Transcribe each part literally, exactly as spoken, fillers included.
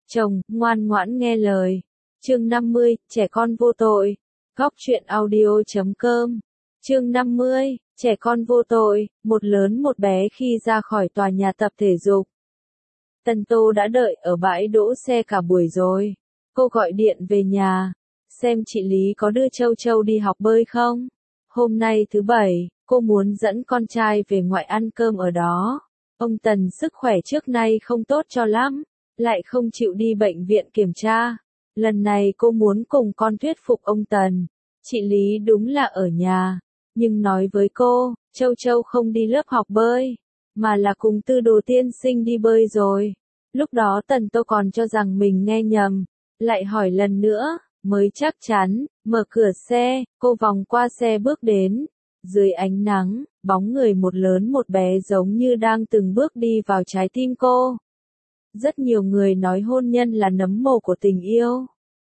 chồng, ngoan ngoãn nghe lời. Chương năm mươi, trẻ con vô tội. Góc truyện audio chấm com. Chương năm mươi, trẻ con vô tội, một lớn một bé khi ra khỏi tòa nhà tập thể dục. Tần Tô đã đợi ở bãi đỗ xe cả buổi rồi. Cô gọi điện về nhà, xem chị Lý có đưa Châu Châu đi học bơi không. Hôm nay thứ bảy, cô muốn dẫn con trai về ngoại ăn cơm ở đó. Ông Tần sức khỏe trước nay không tốt cho lắm, lại không chịu đi bệnh viện kiểm tra. Lần này cô muốn cùng con thuyết phục ông Tần. Chị Lý đúng là ở nhà, nhưng nói với cô, Châu Châu không đi lớp học bơi, mà là cùng Tư Đồ tiên sinh đi bơi rồi. Lúc đó Tần Tô còn cho rằng mình nghe nhầm, lại hỏi lần nữa, mới chắc chắn, mở cửa xe, cô vòng qua xe bước đến. Dưới ánh nắng, bóng người một lớn một bé giống như đang từng bước đi vào trái tim cô. Rất nhiều người nói hôn nhân là nấm mồ của tình yêu.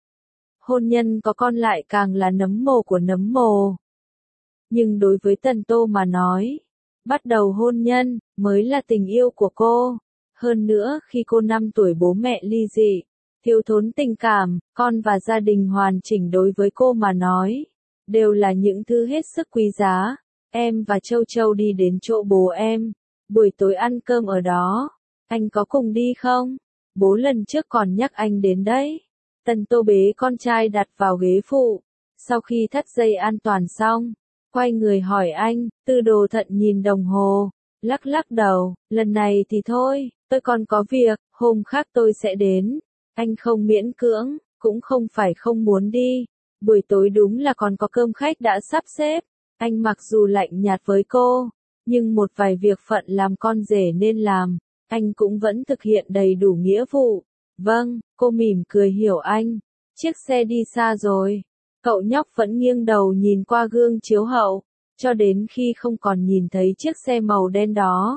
Hôn nhân có con lại càng là nấm mồ của nấm mồ. Nhưng đối với Tần Tô mà nói, bắt đầu hôn nhân, mới là tình yêu của cô. Hơn nữa khi cô năm tuổi bố mẹ ly dị, thiếu thốn tình cảm, con và gia đình hoàn chỉnh đối với cô mà nói, đều là những thứ hết sức quý giá. Em và Châu Châu đi đến chỗ bố em, buổi tối ăn cơm ở đó, anh có cùng đi không? Bố lần trước còn nhắc anh đến đấy. Tần Tô bế con trai đặt vào ghế phụ, sau khi thắt dây an toàn xong, quay người hỏi anh. Tư Đồ Thận nhìn đồng hồ, lắc lắc đầu, lần này thì thôi, tôi còn có việc, hôm khác tôi sẽ đến. Anh không miễn cưỡng, cũng không phải không muốn đi, buổi tối đúng là còn có cơm khách đã sắp xếp. Anh mặc dù lạnh nhạt với cô, nhưng một vài việc phận làm con rể nên làm, anh cũng vẫn thực hiện đầy đủ nghĩa vụ. Vâng, cô mỉm cười hiểu anh. Chiếc xe đi xa rồi, cậu nhóc vẫn nghiêng đầu nhìn qua gương chiếu hậu, cho đến khi không còn nhìn thấy chiếc xe màu đen đó.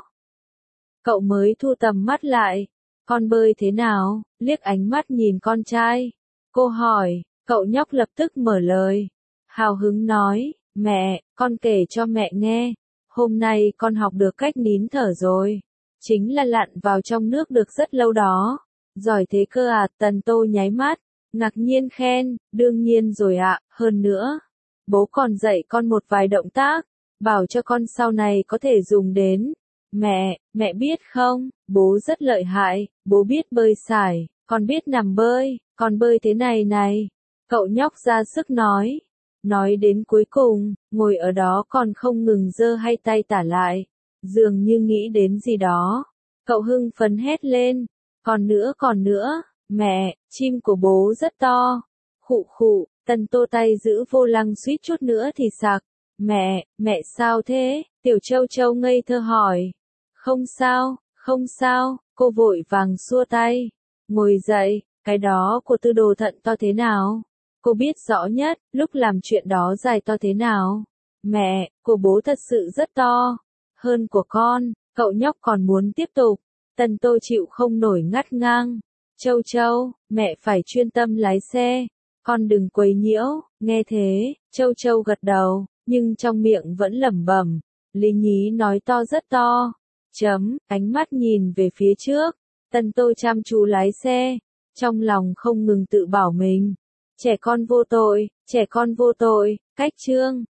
Cậu mới thu tầm mắt lại. Con bơi thế nào? Liếc ánh mắt nhìn con trai. Cô hỏi, cậu nhóc lập tức mở lời. Hào hứng nói, mẹ, con kể cho mẹ nghe. Hôm nay con học được cách nín thở rồi. Chính là lặn vào trong nước được rất lâu đó. Giỏi thế cơ à? Tần Tô nháy mắt, ngạc nhiên khen, đương nhiên rồi ạ, hơn nữa. Bố còn dạy con một vài động tác, bảo cho con sau này có thể dùng đến. Mẹ, mẹ biết không, bố rất lợi hại, bố biết bơi sải, con biết nằm bơi, con bơi thế này này. Cậu nhóc ra sức nói. Nói đến cuối cùng, ngồi ở đó còn không ngừng giơ hai tay tả lại, dường như nghĩ đến gì đó. Cậu hưng phấn hét lên, còn nữa còn nữa, mẹ, chim của bố rất to. Khụ khụ, Tần Tô tay giữ vô lăng suýt chút nữa thì sặc. Mẹ, mẹ sao thế? Tiểu Châu Châu ngây thơ hỏi. Không sao, không sao, cô vội vàng xua tay. Ngồi dậy, cái đó của Tư Đồ Thận to thế nào? Cô biết rõ nhất, lúc làm chuyện đó dài to thế nào. Mẹ, của bố thật sự rất to. Hơn của con, cậu nhóc còn muốn tiếp tục. Tần Tô chịu không nổi ngắt ngang. Châu Châu, mẹ phải chuyên tâm lái xe. Con đừng quấy nhiễu. Nghe thế, Châu Châu gật đầu, nhưng trong miệng vẫn lẩm bẩm. Lý Nhí nói to rất to. Chấm, ánh mắt nhìn về phía trước. Tần Tô chăm chú lái xe, trong lòng không ngừng tự bảo mình. Trẻ con vô tội, trẻ con vô tội. Cách chương